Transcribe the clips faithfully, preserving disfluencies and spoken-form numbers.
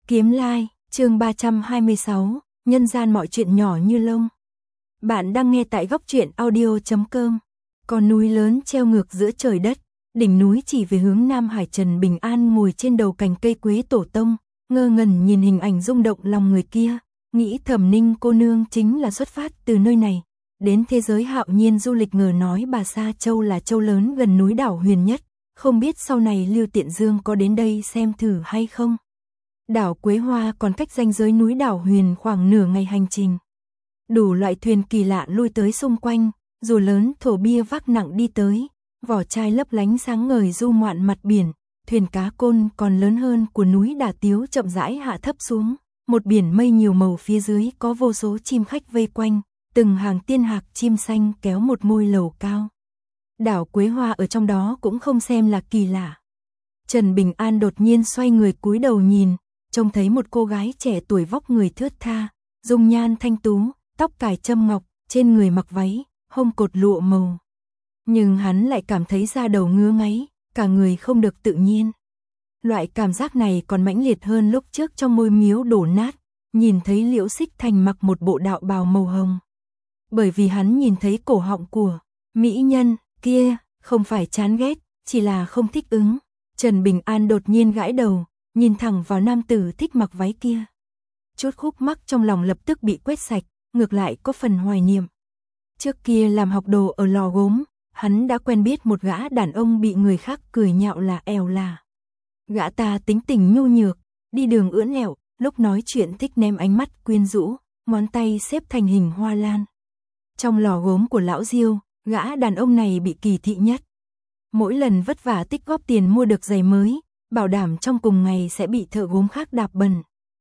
Kiếm Lai, chương ba trăm hai mươi sáu, nhân gian mọi chuyện nhỏ như lông. Bạn đang nghe tại góc truyện audio chấm com. Con núi lớn treo ngược giữa trời đất, đỉnh núi chỉ về hướng Nam Hải. Trần Bình An ngồi trên đầu cành cây quế tổ tông, ngơ ngẩn nhìn hình ảnh rung động lòng người kia, nghĩ thầm Ninh cô nương chính là xuất phát từ nơi này, đến thế giới hạo nhiên du lịch. Ngờ nói bà Sa Châu là châu lớn gần núi đảo huyền nhất, không biết sau này Lưu Tiện Dương có đến đây xem thử hay không. Đảo Quế Hoa còn cách ranh giới núi đảo huyền khoảng nửa ngày hành trình. Đủ loại thuyền kỳ lạ lui tới xung quanh, dù lớn thổ bia vác nặng đi tới, vỏ chai lấp lánh sáng ngời du ngoạn mặt biển, thuyền cá côn còn lớn hơn của núi Đà Tiếu chậm rãi hạ thấp xuống, một biển mây nhiều màu phía dưới có vô số chim khách vây quanh, từng hàng tiên hạc chim xanh kéo một ngôi lầu cao. Đảo Quế Hoa ở trong đó cũng không xem là kỳ lạ. Trần Bình An đột nhiên xoay người cúi đầu nhìn, trông thấy một cô gái trẻ tuổi vóc người thướt tha, dung nhan thanh tú, tóc cài châm ngọc, trên người mặc váy, hông cột lụa màu. Nhưng hắn lại cảm thấy da đầu ngứa ngáy, cả người không được tự nhiên. Loại cảm giác này còn mãnh liệt hơn lúc trước trong ngôi miếu đổ nát, nhìn thấy Liễu Xích Thành mặc một bộ đạo bào màu hồng. Bởi vì hắn nhìn thấy cổ họng của mỹ nhân kia, không phải chán ghét, chỉ là không thích ứng. Trần Bình An đột nhiên gãi đầu, nhìn thẳng vào nam tử thích mặc váy kia. Chút khúc mắc trong lòng lập tức bị quét sạch, ngược lại có phần hoài niệm. Trước kia làm học đồ ở lò gốm, hắn đã quen biết một gã đàn ông bị người khác cười nhạo là èo là. Gã ta tính tình nhu nhược, đi đường ưỡn ẹo, lúc nói chuyện thích ném ánh mắt quyến rũ, ngón tay xếp thành hình hoa lan. Trong lò gốm của lão Diêu, gã đàn ông này bị kỳ thị nhất. Mỗi lần vất vả tích góp tiền mua được giày mới, bảo đảm trong cùng ngày sẽ bị thợ gốm khác đạp bẩn.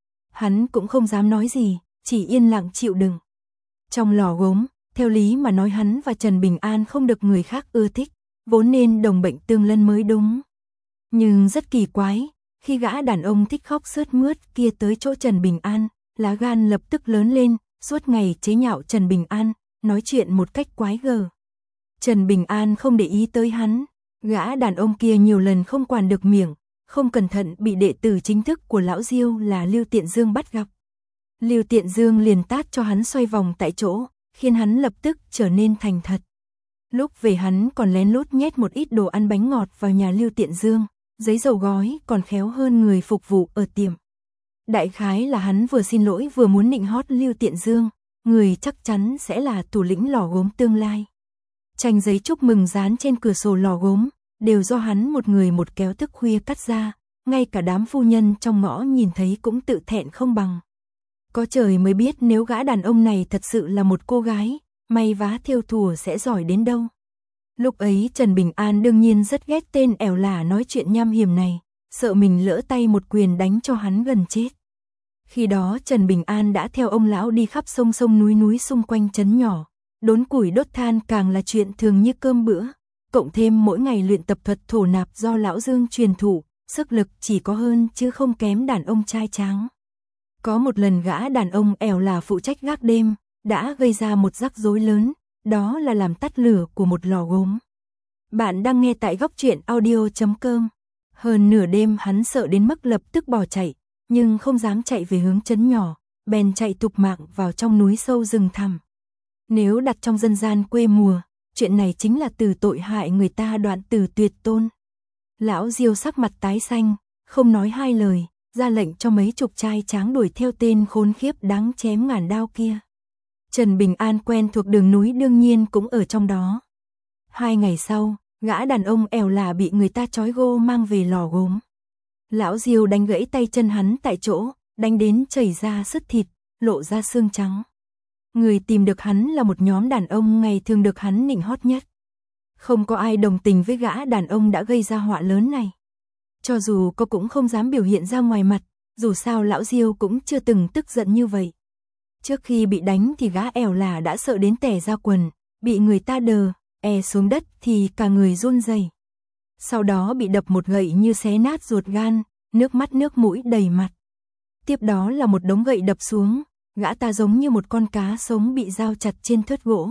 Hắn cũng không dám nói gì, chỉ yên lặng chịu đựng. Trong lò gốm, theo lý mà nói hắn và Trần Bình An không được người khác ưa thích, vốn nên đồng bệnh tương lân mới đúng. Nhưng rất kỳ quái, khi gã đàn ông thích khóc sướt mướt kia tới chỗ Trần Bình An, lá gan lập tức lớn lên, suốt ngày chế nhạo Trần Bình An, nói chuyện một cách quái gở. Trần Bình An không để ý tới hắn, gã đàn ông kia nhiều lần không quản được miệng, không cẩn thận bị đệ tử chính thức của lão Diêu là Lưu Tiện Dương bắt gặp. Lưu Tiện Dương liền tát cho hắn xoay vòng tại chỗ, khiến hắn lập tức trở nên thành thật. Lúc về hắn còn lén lút nhét một ít đồ ăn bánh ngọt vào nhà Lưu Tiện Dương, giấy dầu gói còn khéo hơn người phục vụ ở tiệm. Đại khái là hắn vừa xin lỗi vừa muốn nịnh hót Lưu Tiện Dương, người chắc chắn sẽ là thủ lĩnh lò gốm tương lai. Tranh giấy chúc mừng dán trên cửa sổ lò gốm, đều do hắn một người một kéo thức khuya cắt ra, ngay cả đám phu nhân trong ngõ nhìn thấy cũng tự thẹn không bằng. Có trời mới biết nếu gã đàn ông này thật sự là một cô gái, may vá thêu thùa sẽ giỏi đến đâu. Lúc ấy Trần Bình An đương nhiên rất ghét tên ẻo lả nói chuyện nham hiểm này, sợ mình lỡ tay một quyền đánh cho hắn gần chết. Khi đó Trần Bình An đã theo ông lão đi khắp sông sông núi núi xung quanh trấn nhỏ, đốn củi đốt than càng là chuyện thường như cơm bữa, cộng thêm mỗi ngày luyện tập thuật thổ nạp do lão Dương truyền thụ, sức lực chỉ có hơn chứ không kém đàn ông trai tráng. Có một lần gã đàn ông ẻo là phụ trách gác đêm, đã gây ra một rắc rối lớn, đó là làm tắt lửa của một lò gốm. Bạn đang nghe tại góc truyện audio chấm com. Hơn nửa đêm hắn sợ đến mức lập tức bỏ chạy, nhưng không dám chạy về hướng trấn nhỏ, bèn chạy thục mạng vào trong núi sâu rừng thẳm. Nếu đặt trong dân gian quê mùa, chuyện này chính là từ tội hại người ta đoạn tử tuyệt tôn. Lão Diêu sắc mặt tái xanh, không nói hai lời, ra lệnh cho mấy chục trai tráng đuổi theo tên khốn khiếp đáng chém ngàn đao kia. Trần Bình An quen thuộc đường núi đương nhiên cũng ở trong đó. Hai ngày sau, gã đàn ông ẻo là bị người ta trói gô mang về lò gốm. Lão Diêu đánh gãy tay chân hắn tại chỗ, đánh đến chảy ra sứt thịt, lộ ra xương trắng. Người tìm được hắn là một nhóm đàn ông ngày thường được hắn nịnh hót nhất. Không có ai đồng tình với gã đàn ông đã gây ra họa lớn này. Cho dù có cũng không dám biểu hiện ra ngoài mặt, dù sao lão Diêu cũng chưa từng tức giận như vậy. Trước khi bị đánh thì gã ẻo là đã sợ đến tè ra quần, bị người ta đờ, e xuống đất thì cả người run rẩy. Sau đó bị đập một gậy như xé nát ruột gan, nước mắt nước mũi đầy mặt. Tiếp đó là một đống gậy đập xuống, gã ta giống như một con cá sống bị dao chặt trên thớt gỗ.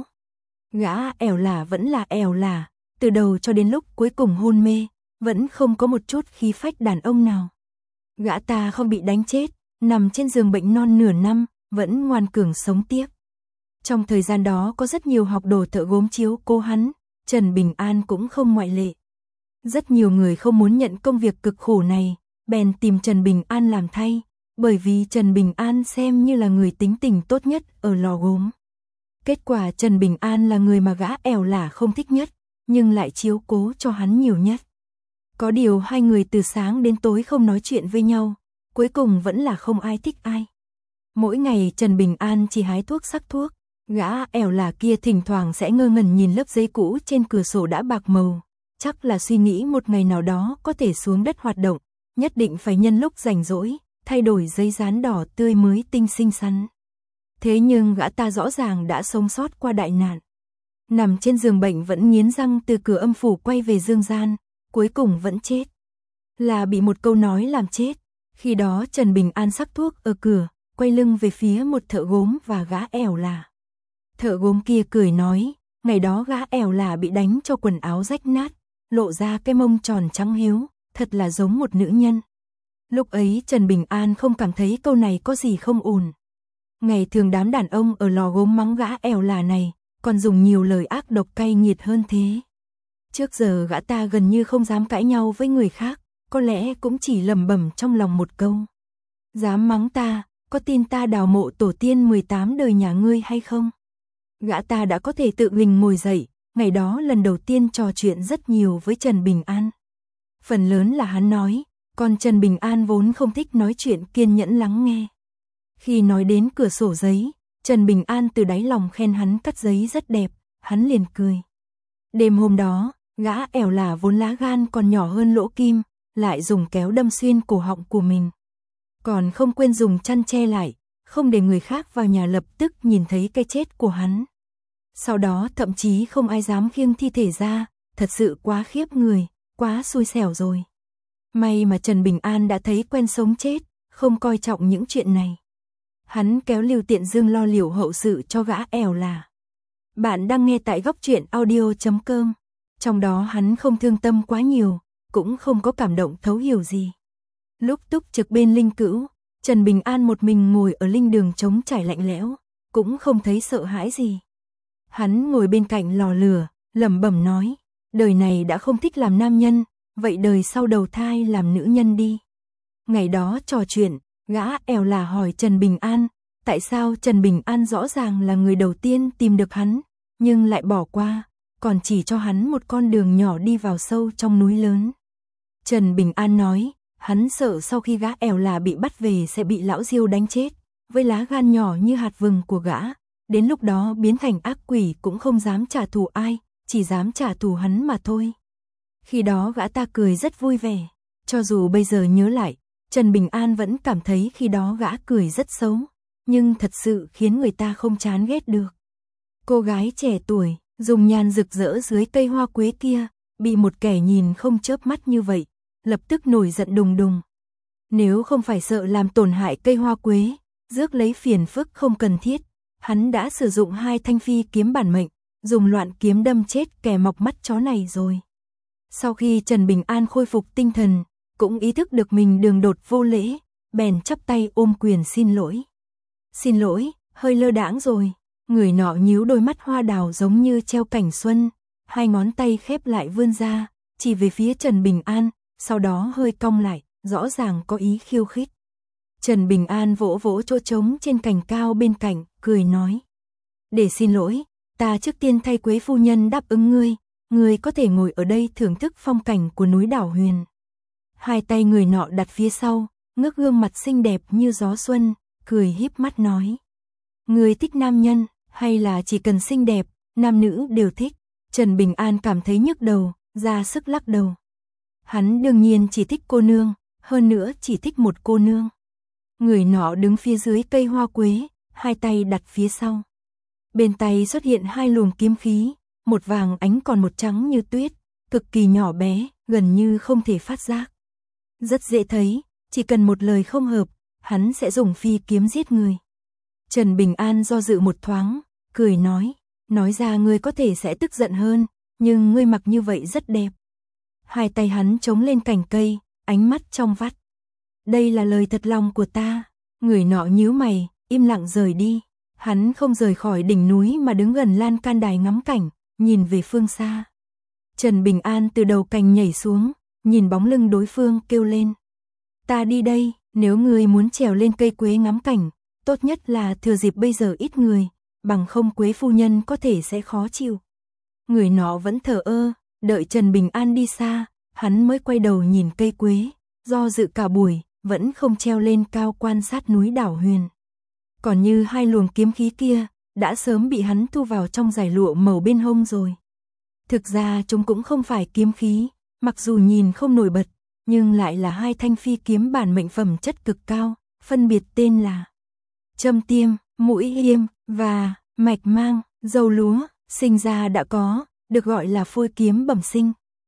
Gã ẻo là vẫn là ẻo là, từ đầu cho đến lúc cuối cùng hôn mê, vẫn không có một chút khí phách đàn ông nào. Gã ta không bị đánh chết, nằm trên giường bệnh non nửa năm, vẫn ngoan cường sống tiếp. Trong thời gian đó có rất nhiều học đồ thợ gốm chiếu cố hắn, Trần Bình An cũng không ngoại lệ. Rất nhiều người không muốn nhận công việc cực khổ này, bèn tìm Trần Bình An làm thay, bởi vì Trần Bình An xem như là người tính tình tốt nhất ở lò gốm. Kết quả Trần Bình An là người mà gã ẻo lả không thích nhất, nhưng lại chiếu cố cho hắn nhiều nhất. Có điều hai người từ sáng đến tối không nói chuyện với nhau, cuối cùng vẫn là không ai thích ai. Mỗi ngày Trần Bình An chỉ hái thuốc sắc thuốc, gã ẻo lả kia thỉnh thoảng sẽ ngơ ngẩn nhìn lớp giấy cũ trên cửa sổ đã bạc màu, chắc là suy nghĩ một ngày nào đó có thể xuống đất hoạt động, nhất định phải nhân lúc rảnh rỗi, thay đổi giấy dán đỏ tươi mới tinh xinh xắn. Thế nhưng gã ta rõ ràng đã sống sót qua đại nạn. Nằm trên giường bệnh vẫn nghiến răng từ cửa âm phủ quay về dương gian, cuối cùng vẫn chết. Là bị một câu nói làm chết. Khi đó Trần Bình An sắc thuốc ở cửa, quay lưng về phía một thợ gốm và gã ẻo lả. Thợ gốm kia cười nói, ngày đó gã ẻo lả bị đánh cho quần áo rách nát, lộ ra cái mông tròn trắng hiếu, thật là giống một nữ nhân. Lúc ấy Trần Bình An không cảm thấy câu này có gì không ổn. Ngày thường đám đàn ông ở lò gốm mắng gã ẻo lả này, còn dùng nhiều lời ác độc cay nghiệt hơn thế. Trước giờ gã ta gần như không dám cãi nhau với người khác, có lẽ cũng chỉ lẩm bẩm trong lòng một câu. Dám mắng ta, có tin ta đào mộ tổ tiên mười tám đời nhà ngươi hay không? Gã ta đã có thể tự mình ngồi dậy, ngày đó lần đầu tiên trò chuyện rất nhiều với Trần Bình An. Phần lớn là hắn nói, còn Trần Bình An vốn không thích nói chuyện kiên nhẫn lắng nghe. Khi nói đến cửa sổ giấy, Trần Bình An từ đáy lòng khen hắn cắt giấy rất đẹp, hắn liền cười. Đêm hôm đó, gã ẻo lả vốn lá gan còn nhỏ hơn lỗ kim, lại dùng kéo đâm xuyên cổ họng của mình. Còn không quên dùng chăn che lại, không để người khác vào nhà lập tức nhìn thấy cái chết của hắn. Sau đó thậm chí không ai dám khiêng thi thể ra, thật sự quá khiếp người, quá xui xẻo rồi. May mà Trần Bình An đã thấy quen sống chết, không coi trọng những chuyện này. Hắn kéo Lưu Tiện Dương lo liệu hậu sự cho gã ẻo lả. Bạn đang nghe tại góc truyện audio chấm com. Trong đó hắn không thương tâm quá nhiều, cũng không có cảm động thấu hiểu gì. Lúc túc trực bên linh cữu, Trần Bình An một mình ngồi ở linh đường trống trải lạnh lẽo, cũng không thấy sợ hãi gì. Hắn ngồi bên cạnh lò lửa, lẩm bẩm nói, đời này đã không thích làm nam nhân, vậy đời sau đầu thai làm nữ nhân đi. Ngày đó trò chuyện, gã ẻo lả hỏi Trần Bình An, tại sao Trần Bình An rõ ràng là người đầu tiên tìm được hắn, nhưng lại bỏ qua, còn chỉ cho hắn một con đường nhỏ đi vào sâu trong núi lớn. Trần Bình An nói, hắn sợ sau khi gã ẻo lả bị bắt về sẽ bị lão Diêu đánh chết, với lá gan nhỏ như hạt vừng của gã, đến lúc đó biến thành ác quỷ cũng không dám trả thù ai, chỉ dám trả thù hắn mà thôi. Khi đó gã ta cười rất vui vẻ, cho dù bây giờ nhớ lại, Trần Bình An vẫn cảm thấy khi đó gã cười rất xấu, nhưng thật sự khiến người ta không chán ghét được. Cô gái trẻ tuổi, dùng nhan rực rỡ dưới cây hoa quế kia, bị một kẻ nhìn không chớp mắt như vậy, lập tức nổi giận đùng đùng. Nếu không phải sợ làm tổn hại cây hoa quế, rước lấy phiền phức không cần thiết, hắn đã sử dụng hai thanh phi kiếm bản mệnh, dùng loạn kiếm đâm chết kẻ mọc mắt chó này rồi. Sau khi Trần Bình An khôi phục tinh thần, cũng ý thức được mình đường đột vô lễ, bèn chắp tay ôm quyền xin lỗi. Xin lỗi, hơi lơ đãng rồi. Người nọ nhíu đôi mắt hoa đào giống như treo cảnh xuân, hai ngón tay khép lại vươn ra, chỉ về phía Trần Bình An, sau đó hơi cong lại, rõ ràng có ý khiêu khích. Trần Bình An vỗ vỗ chỗ trống trên cành cao bên cạnh, cười nói. Để xin lỗi, ta trước tiên thay Quế phu nhân đáp ứng ngươi, ngươi có thể ngồi ở đây thưởng thức phong cảnh của núi đảo Huyền. Hai tay người nọ đặt phía sau, ngước gương mặt xinh đẹp như gió xuân, cười híp mắt nói. Ngươi thích nam nhân, hay là chỉ cần xinh đẹp, nam nữ đều thích? Trần Bình An cảm thấy nhức đầu, ra sức lắc đầu. Hắn đương nhiên chỉ thích cô nương, hơn nữa chỉ thích một cô nương. Người nọ đứng phía dưới cây hoa quế, hai tay đặt phía sau. Bên tay xuất hiện hai luồng kiếm khí, một vàng ánh còn một trắng như tuyết, cực kỳ nhỏ bé, gần như không thể phát giác. Rất dễ thấy, chỉ cần một lời không hợp, hắn sẽ dùng phi kiếm giết người. Trần Bình An do dự một thoáng, cười nói, nói ra ngươi có thể sẽ tức giận hơn, nhưng ngươi mặc như vậy rất đẹp. Hai tay hắn chống lên cành cây, ánh mắt trong vắt. Đây là lời thật lòng của ta, Người nọ nhíu mày, im lặng rời đi. Hắn không rời khỏi đỉnh núi mà đứng gần lan can đài ngắm cảnh, nhìn về phương xa. Trần Bình An từ đầu cành nhảy xuống, nhìn bóng lưng đối phương kêu lên. Ta đi đây, nếu ngươi muốn trèo lên cây quế ngắm cảnh, tốt nhất là thừa dịp bây giờ ít người, bằng không Quế phu nhân có thể sẽ khó chịu. Người nọ vẫn thờ ơ, đợi Trần Bình An đi xa, hắn mới quay đầu nhìn cây quế, do dự cả buổi, vẫn không treo lên cao quan sát núi đảo huyền. Còn như hai luồng kiếm khí kia, đã sớm bị hắn thu vào trong giải lụa màu bên hông rồi. Thực ra chúng cũng không phải kiếm khí, mặc dù nhìn không nổi bật, nhưng lại là hai thanh phi kiếm bản mệnh phẩm chất cực cao, phân biệt tên là châm tiêm, mũi hiêm và mạch mang, dầu lúa, sinh ra đã có, được gọi là phôi kiếm bẩm sinh.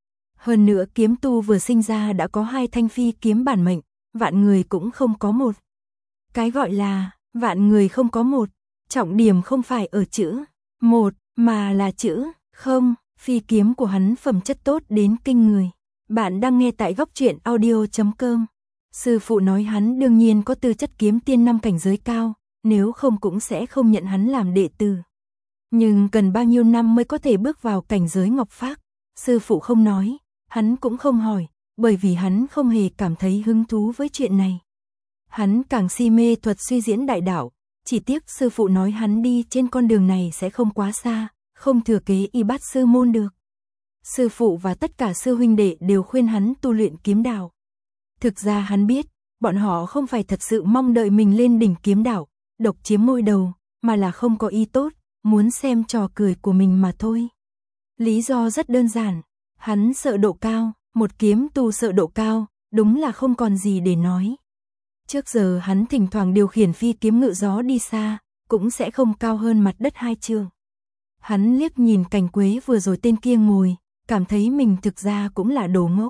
Hơn nữa kiếm tu vừa sinh ra đã có hai thanh phi kiếm bản mệnh, vạn người cũng không có một. Cái gọi là vạn người không có một, trọng điểm không phải ở chữ một, mà là chữ không. Phi kiếm của hắn phẩm chất tốt đến kinh người. Bạn đang nghe tại góc truyện audio chấm com. Sư phụ nói hắn đương nhiên có tư chất kiếm tiên năm cảnh giới cao, nếu không cũng sẽ không nhận hắn làm đệ tử. Nhưng cần bao nhiêu năm mới có thể bước vào cảnh giới ngọc phác? Sư phụ không nói, hắn cũng không hỏi, bởi vì hắn không hề cảm thấy hứng thú với chuyện này. Hắn càng si mê thuật suy diễn đại đạo, chỉ tiếc sư phụ nói hắn đi trên con đường này sẽ không quá xa, không thừa kế y bát sư môn được. Sư phụ và tất cả sư huynh đệ đều khuyên hắn tu luyện kiếm đạo. Thực ra hắn biết, bọn họ không phải thật sự mong đợi mình lên đỉnh kiếm đạo, độc chiếm ngôi đầu, mà là không có ý tốt, muốn xem trò cười của mình mà thôi. Lý do rất đơn giản, hắn sợ độ cao, một kiếm tu sợ độ cao, đúng là không còn gì để nói. Trước giờ hắn thỉnh thoảng điều khiển phi kiếm ngự gió đi xa, cũng sẽ không cao hơn mặt đất hai trượng. Hắn liếc nhìn cành quế vừa rồi tên kia ngồi, cảm thấy mình thực ra cũng là đồ ngốc.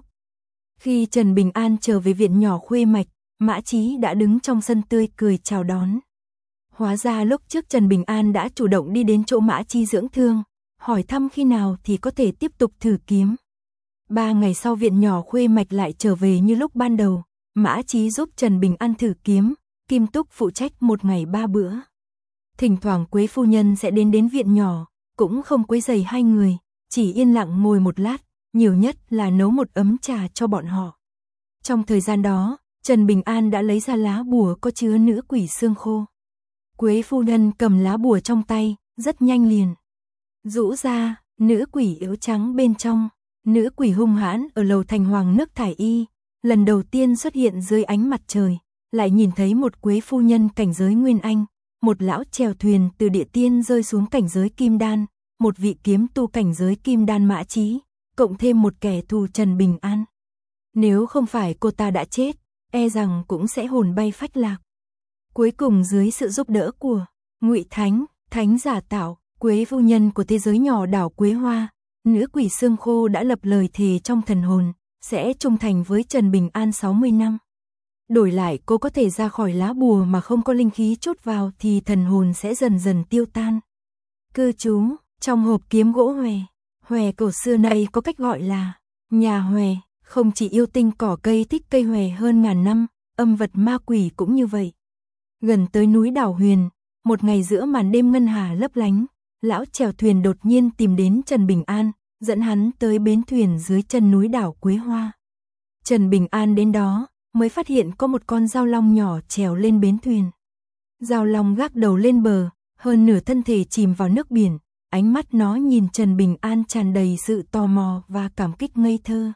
Khi Trần Bình An trở về viện nhỏ Khuê Mạch, Mã Chí đã đứng trong sân tươi cười chào đón. Hóa ra lúc trước Trần Bình An đã chủ động đi đến chỗ Mã Chí dưỡng thương, hỏi thăm khi nào thì có thể tiếp tục thử kiếm. Ba ngày sau viện nhỏ Khuê Mạch lại trở về như lúc ban đầu, Mã Chí giúp Trần Bình An thử kiếm, Kim Túc phụ trách một ngày ba bữa. Thỉnh thoảng Quế phu nhân sẽ đến đến viện nhỏ, cũng không quấy rầy hai người, chỉ yên lặng ngồi một lát, nhiều nhất là nấu một ấm trà cho bọn họ. Trong thời gian đó, Trần Bình An đã lấy ra lá bùa có chứa nữ quỷ xương khô. Quế phu nhân cầm lá bùa trong tay, rất nhanh liền rũ ra, nữ quỷ áo trắng bên trong, nữ quỷ hung hãn ở lầu thành hoàng nước thải y, lần đầu tiên xuất hiện dưới ánh mặt trời, lại nhìn thấy một Quế phu nhân cảnh giới nguyên anh, một lão chèo thuyền từ địa tiên rơi xuống cảnh giới kim đan, một vị kiếm tu cảnh giới kim đan Mã Chí, cộng thêm một kẻ thù Trần Bình An. Nếu không phải cô ta đã chết, e rằng cũng sẽ hồn bay phách lạc. Cuối cùng dưới sự giúp đỡ của Ngụy Thánh, Thánh giả tạo, Quế phu nhân của thế giới nhỏ đảo Quế Hoa, nữ quỷ xương khô đã lập lời thề trong thần hồn, sẽ trung thành với Trần Bình An sáu mươi năm. Đổi lại cô có thể ra khỏi lá bùa mà không có linh khí chốt vào thì thần hồn sẽ dần dần tiêu tan. Cư trú trong hộp kiếm gỗ hòe, hòe cổ xưa nay có cách gọi là nhà hòe, không chỉ yêu tinh cỏ cây thích cây hòe hơn ngàn năm, âm vật ma quỷ cũng như vậy. Gần tới núi đảo huyền, một ngày giữa màn đêm ngân hà lấp lánh, lão chèo thuyền đột nhiên tìm đến Trần Bình An, dẫn hắn tới bến thuyền dưới chân núi đảo Quế Hoa. Trần Bình An đến đó, mới phát hiện có một con dao long nhỏ trèo lên bến thuyền. Dao long gác đầu lên bờ, hơn nửa thân thể chìm vào nước biển, ánh mắt nó nhìn Trần Bình An tràn đầy sự tò mò và cảm kích ngây thơ.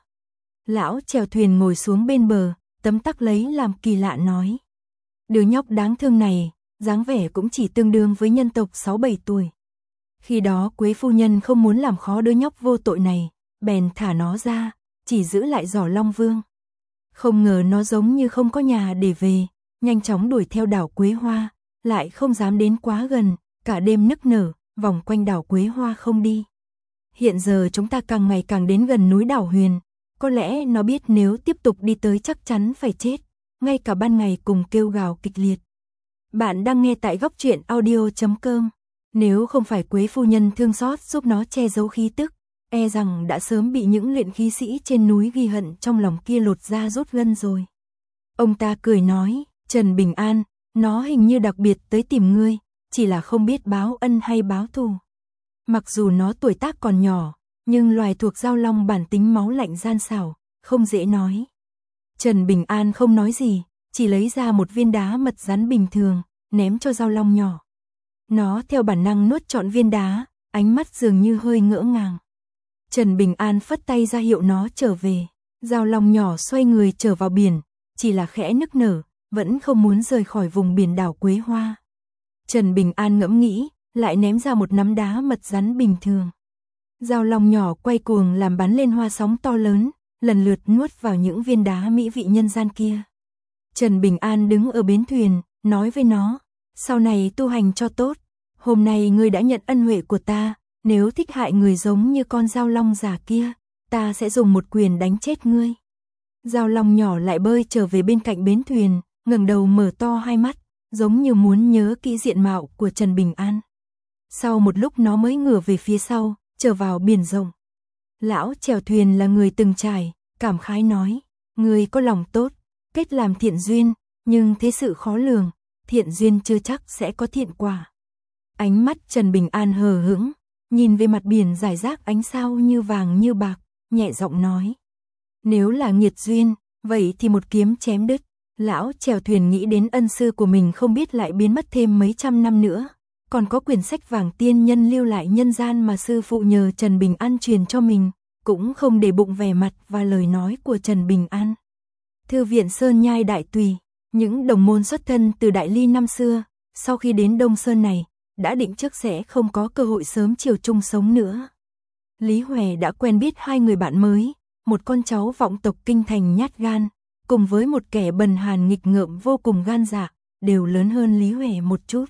Lão chèo thuyền ngồi xuống bên bờ, tấm tắc lấy làm kỳ lạ nói. Đứa nhóc đáng thương này, dáng vẻ cũng chỉ tương đương với nhân tộc sáu bảy tuổi. Khi đó Quế phu nhân không muốn làm khó đứa nhóc vô tội này, bèn thả nó ra, chỉ giữ lại giỏ Long Vương. Không ngờ nó giống như không có nhà để về, nhanh chóng đuổi theo đảo Quế Hoa, lại không dám đến quá gần, cả đêm nức nở, vòng quanh đảo Quế Hoa không đi. Hiện giờ chúng ta càng ngày càng đến gần núi đảo huyền, có lẽ nó biết nếu tiếp tục đi tới chắc chắn phải chết, ngay cả ban ngày cùng kêu gào kịch liệt. Bạn đang nghe tại góc truyện audio chấm com. Nếu không phải Quế phu nhân thương xót giúp nó che giấu khí tức, e rằng đã sớm bị những luyện khí sĩ trên núi ghi hận trong lòng kia lột da rút gân rồi. Ông ta cười nói, Trần Bình An, nó hình như đặc biệt tới tìm ngươi, chỉ là không biết báo ân hay báo thù. Mặc dù nó tuổi tác còn nhỏ, nhưng loài thuộc giao long bản tính máu lạnh gian xảo, không dễ nói. Trần Bình An không nói gì, chỉ lấy ra một viên đá mật rắn bình thường, ném cho giao long nhỏ. Nó theo bản năng nuốt trọn viên đá, ánh mắt dường như hơi ngỡ ngàng. Trần Bình An phất tay ra hiệu nó trở về. Giao long nhỏ xoay người trở vào biển, chỉ là khẽ nức nở, vẫn không muốn rời khỏi vùng biển đảo Quế Hoa. Trần Bình An ngẫm nghĩ, lại ném ra một nắm đá mật rắn bình thường. Giao long nhỏ quay cuồng làm bắn lên hoa sóng to lớn, lần lượt nuốt vào những viên đá mỹ vị nhân gian kia. Trần Bình An đứng ở bến thuyền, nói với nó, sau này tu hành cho tốt, hôm nay ngươi đã nhận ân huệ của ta, nếu thích hại người giống như con giao long già kia, ta sẽ dùng một quyền đánh chết ngươi. Giao long nhỏ lại bơi trở về bên cạnh bến thuyền, ngẩng đầu mở to hai mắt, giống như muốn nhớ kỹ diện mạo của Trần Bình An. Sau một lúc nó mới ngửa về phía sau, trở vào biển rộng. Lão chèo thuyền là người từng trải, cảm khái nói, ngươi có lòng tốt, kết làm thiện duyên, nhưng thế sự khó lường, thiện duyên chưa chắc sẽ có thiện quả. Ánh mắt Trần Bình An hờ hững, nhìn về mặt biển rải rác ánh sao như vàng như bạc, nhẹ giọng nói, nếu là nghiệt duyên, vậy thì một kiếm chém đứt. Lão chèo thuyền nghĩ đến ân sư của mình không biết lại biến mất thêm mấy trăm năm nữa, còn có quyển sách vàng tiên nhân lưu lại nhân gian mà sư phụ nhờ Trần Bình An truyền cho mình, cũng không để bụng vẻ mặt và lời nói của Trần Bình An. Thư viện Sơn Nhai Đại Tùy, những đồng môn xuất thân từ Đại Ly năm xưa, sau khi đến Đông Sơn này, đã định trước sẽ không có cơ hội sớm chiều chung sống nữa. Lý Huệ đã quen biết hai người bạn mới, một con cháu vọng tộc kinh thành nhát gan, cùng với một kẻ bần hàn nghịch ngợm vô cùng gan dạ, đều lớn hơn Lý Huệ một chút.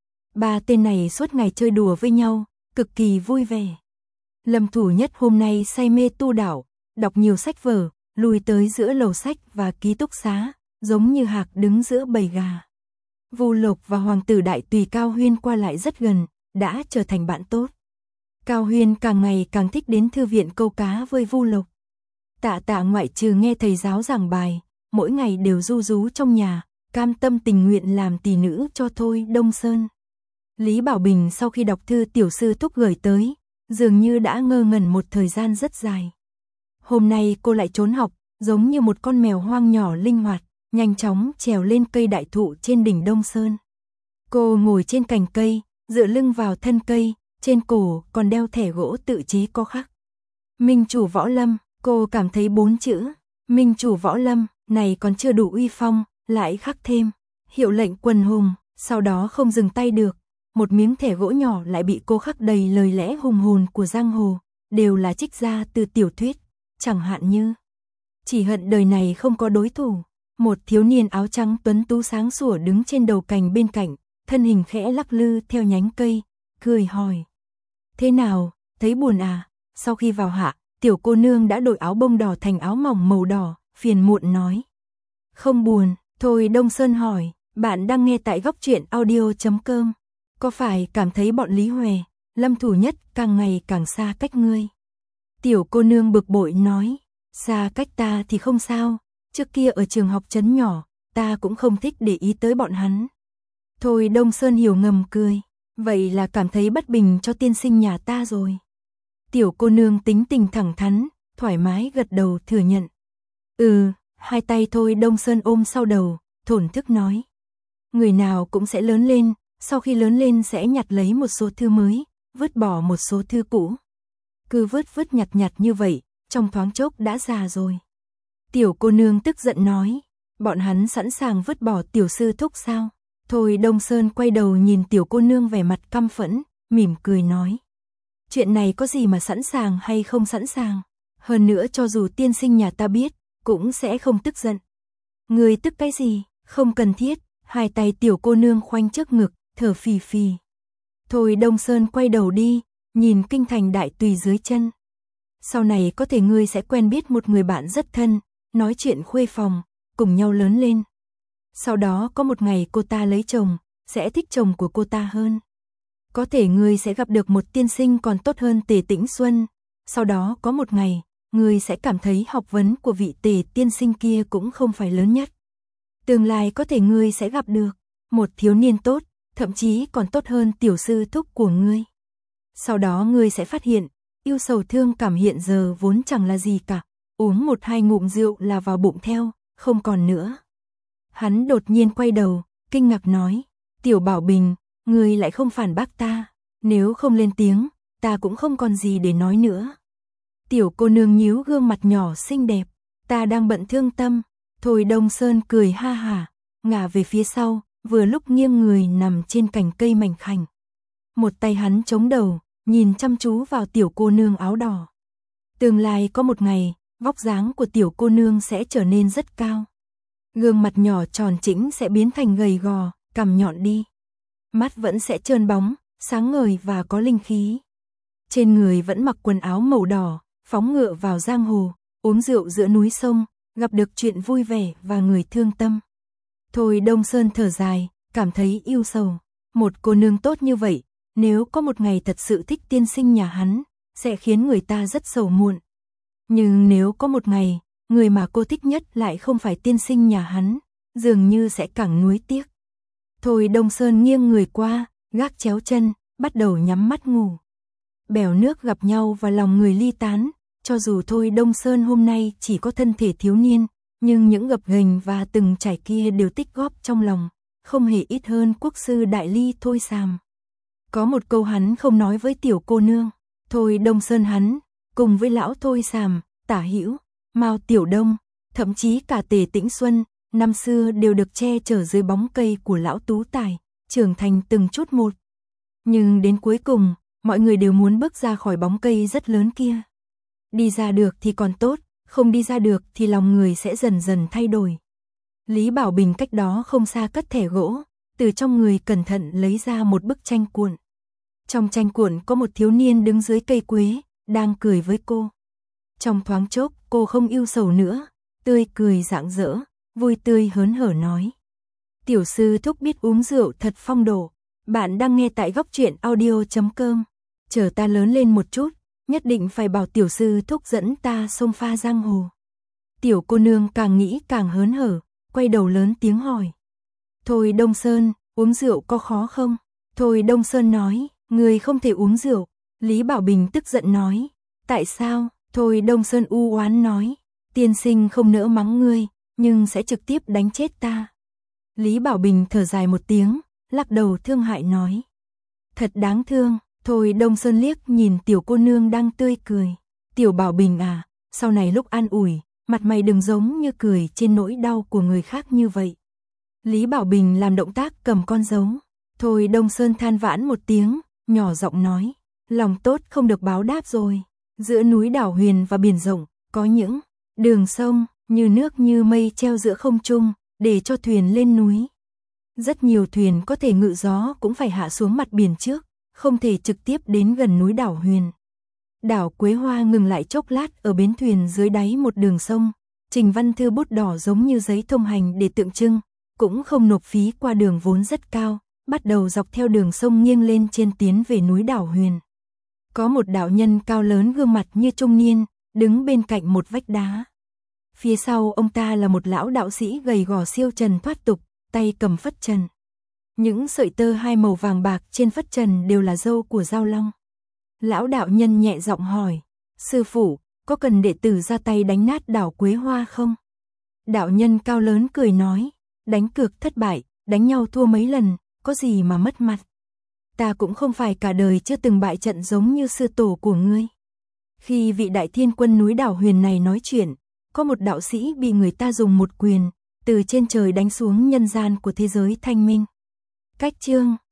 Ba tên này suốt ngày chơi đùa với nhau, cực kỳ vui vẻ. Lâm Thủ Nhất hôm nay say mê tu đạo, đọc nhiều sách vở, lùi tới giữa lầu sách và ký túc xá, giống như hạc đứng giữa bầy gà. Vu Lộc và hoàng tử Đại Tùy Cao Huyên qua lại rất gần, đã trở thành bạn tốt. Cao Huyên càng ngày càng thích đến thư viện câu cá với Vu Lộc. Tạ Tạ ngoại trừ nghe thầy giáo giảng bài, mỗi ngày đều ru rú trong nhà, cam tâm tình nguyện làm tỷ nữ cho Thôi Đông Sơn. Lý Bảo Bình sau khi đọc thư tiểu sư thúc gửi tới, dường như đã ngơ ngẩn một thời gian rất dài. Hôm nay cô lại trốn học, giống như một con mèo hoang nhỏ linh hoạt, nhanh chóng trèo lên cây đại thụ trên đỉnh Đông Sơn. Cô ngồi trên cành cây, dựa lưng vào thân cây, trên cổ còn đeo thẻ gỗ tự chế có khắc Minh Chủ Võ Lâm. Cô cảm thấy bốn chữ Minh Chủ Võ Lâm này còn chưa đủ uy phong, lại khắc thêm hiệu lệnh quần hùng, sau đó không dừng tay được. Một miếng thẻ gỗ nhỏ lại bị cô khắc đầy lời lẽ hùng hồn của giang hồ, đều là trích ra từ tiểu thuyết, chẳng hạn như chỉ hận đời này không có đối thủ. Một thiếu niên áo trắng tuấn tú sáng sủa đứng trên đầu cành bên cạnh, thân hình khẽ lắc lư theo nhánh cây, cười hỏi, thế nào, thấy buồn à? Sau khi vào hạ, tiểu cô nương đã đổi áo bông đỏ thành áo mỏng màu đỏ, phiền muộn nói, không buồn. Thôi Đông Sơn hỏi, bạn đang nghe tại góc truyện audio chấm com, có phải cảm thấy bọn Lý Huệ, Lâm Thủ Nhất càng ngày càng xa cách ngươi? Tiểu cô nương bực bội nói, xa cách ta thì không sao, trước kia ở trường học trấn nhỏ, ta cũng không thích để ý tới bọn hắn. Thôi Đông Sơn hiểu ngầm cười, vậy là cảm thấy bất bình cho tiên sinh nhà ta rồi. Tiểu cô nương tính tình thẳng thắn, thoải mái gật đầu thừa nhận. Ừ, hai tay Thôi Đông Sơn ôm sau đầu, thổn thức nói, người nào cũng sẽ lớn lên, sau khi lớn lên sẽ nhặt lấy một số thư mới, vứt bỏ một số thư cũ. Cứ vứt vứt nhặt nhặt như vậy, trong thoáng chốc đã già rồi. Tiểu cô nương tức giận nói, bọn hắn sẵn sàng vứt bỏ tiểu sư thúc sao? Thôi Đông Sơn quay đầu nhìn tiểu cô nương vẻ mặt căm phẫn, mỉm cười nói, chuyện này có gì mà sẵn sàng hay không sẵn sàng, hơn nữa cho dù tiên sinh nhà ta biết, cũng sẽ không tức giận. Người tức cái gì, không cần thiết. Hai tay tiểu cô nương khoanh trước ngực, thở phì phì. Thôi Đông Sơn quay đầu đi, nhìn kinh thành Đại Tùy dưới chân. Sau này có thể ngươi sẽ quen biết một người bạn rất thân, nói chuyện khuê phòng, cùng nhau lớn lên. Sau đó có một ngày cô ta lấy chồng, sẽ thích chồng của cô ta hơn. Có thể ngươi sẽ gặp được một tiên sinh còn tốt hơn Tề Tĩnh Xuân. Sau đó có một ngày, ngươi sẽ cảm thấy học vấn của vị Tề tiên sinh kia cũng không phải lớn nhất. Tương lai có thể ngươi sẽ gặp được Một thiếu niên tốt, thậm chí còn tốt hơn tiểu sư thúc của ngươi. Sau đó ngươi sẽ phát hiện, yêu sầu thương cảm hiện giờ vốn chẳng là gì cả, uống một hai ngụm rượu là vào bụng theo, không còn nữa. Hắn đột nhiên quay đầu, kinh ngạc nói, tiểu Bảo Bình, ngươi lại không phản bác ta, nếu không lên tiếng, ta cũng không còn gì để nói nữa. Tiểu cô nương nhíu gương mặt nhỏ xinh đẹp, ta đang bận thương tâm. Thôi Đông Sơn cười ha hả, ngả về phía sau, vừa lúc nghiêng người nằm trên cành cây mảnh khảnh. Một tay hắn chống đầu, nhìn chăm chú vào tiểu cô nương áo đỏ. Tương lai có một ngày, vóc dáng của tiểu cô nương sẽ trở nên rất cao. Gương mặt nhỏ tròn trĩnh sẽ biến thành gầy gò, cằm nhọn đi. Mắt vẫn sẽ trơn bóng, sáng ngời và có linh khí. Trên người vẫn mặc quần áo màu đỏ, phóng ngựa vào giang hồ, uống rượu giữa núi sông, gặp được chuyện vui vẻ và người thương tâm. Thôi Đông Sơn thở dài, cảm thấy yêu sầu. Một cô nương tốt như vậy, nếu có một ngày thật sự thích tiên sinh nhà hắn, sẽ khiến người ta rất sầu muộn. Nhưng nếu có một ngày, người mà cô thích nhất lại không phải tiên sinh nhà hắn, dường như sẽ càng nuối tiếc. Thôi Đông Sơn nghiêng người qua, gác chéo chân, bắt đầu nhắm mắt ngủ. Bèo nước gặp nhau và lòng người ly tán, cho dù Thôi Đông Sơn hôm nay chỉ có thân thể thiếu niên, nhưng những gập ghềnh và từng trải kia đều tích góp trong lòng, không hề ít hơn quốc sư đại ly Thôi Sàm. Có một câu hắn không nói với tiểu cô nương, Thôi Đông Sơn hắn, cùng với lão Thôi Sàm, Tả Hữu, Mao Tiểu Đông, thậm chí cả Tề Tĩnh Xuân, năm xưa đều được che chở dưới bóng cây của lão Tú Tài, trưởng thành từng chút một. Nhưng đến cuối cùng, mọi người đều muốn bước ra khỏi bóng cây rất lớn kia. Đi ra được thì còn tốt, không đi ra được thì lòng người sẽ dần dần thay đổi. Lý Bảo Bình cách đó không xa cất thẻ gỗ, từ trong người cẩn thận lấy ra một bức tranh cuộn. Trong tranh cuộn có một thiếu niên đứng dưới cây quế, đang cười với cô. Trong thoáng chốc, cô không yêu sầu nữa, tươi cười rạng rỡ, vui tươi hớn hở nói. Tiểu sư thúc biết uống rượu thật phong độ, bạn đang nghe tại góc truyện audio chấm com. Chờ ta lớn lên một chút, nhất định phải bảo tiểu sư thúc dẫn ta xông pha giang hồ. Tiểu cô nương càng nghĩ càng hớn hở, quay đầu lớn tiếng hỏi. Thôi Đông Sơn, uống rượu có khó không? Thôi Đông Sơn nói, người không thể uống rượu. Lý Bảo Bình tức giận nói, tại sao? Thôi Đông Sơn u oán nói, tiên sinh không nỡ mắng ngươi, nhưng sẽ trực tiếp đánh chết ta. Lý Bảo Bình thở dài một tiếng, lắc đầu thương hại nói. Thật đáng thương. Thôi Đông Sơn liếc nhìn tiểu cô nương đang tươi cười. Tiểu Bảo Bình à, sau này lúc an ủi, mặt mày đừng giống như cười trên nỗi đau của người khác như vậy. Lý Bảo Bình làm động tác cầm con dấu. Thôi Đông Sơn than vãn một tiếng, nhỏ giọng nói. Lòng tốt không được báo đáp rồi. Giữa núi đảo huyền và biển rộng, có những đường sông như nước như mây treo giữa không trung, để cho thuyền lên núi. Rất nhiều thuyền có thể ngự gió cũng phải hạ xuống mặt biển trước, không thể trực tiếp đến gần núi đảo huyền. Đảo Quế Hoa ngừng lại chốc lát ở bến thuyền dưới đáy một đường sông, trình văn thư bút đỏ giống như giấy thông hành để tượng trưng, cũng không nộp phí qua đường vốn rất cao, bắt đầu dọc theo đường sông nghiêng lên trên tiến về núi đảo huyền. Có một đạo nhân cao lớn gương mặt như trung niên, đứng bên cạnh một vách đá. Phía sau ông ta là một lão đạo sĩ gầy gò siêu trần thoát tục, tay cầm phất trần. Những sợi tơ hai màu vàng bạc trên phất trần đều là râu của Giao Long. Lão đạo nhân nhẹ giọng hỏi, sư phụ, có cần đệ tử ra tay đánh nát đảo Quế Hoa không? Đạo nhân cao lớn cười nói, đánh cược thất bại, đánh nhau thua mấy lần, có gì mà mất mặt. Ta cũng không phải cả đời chưa từng bại trận giống như sư tổ của ngươi. Khi vị đại thiên quân núi đảo huyền này nói chuyện, có một đạo sĩ bị người ta dùng một quyền, từ trên trời đánh xuống nhân gian của thế giới thanh minh. Cách chương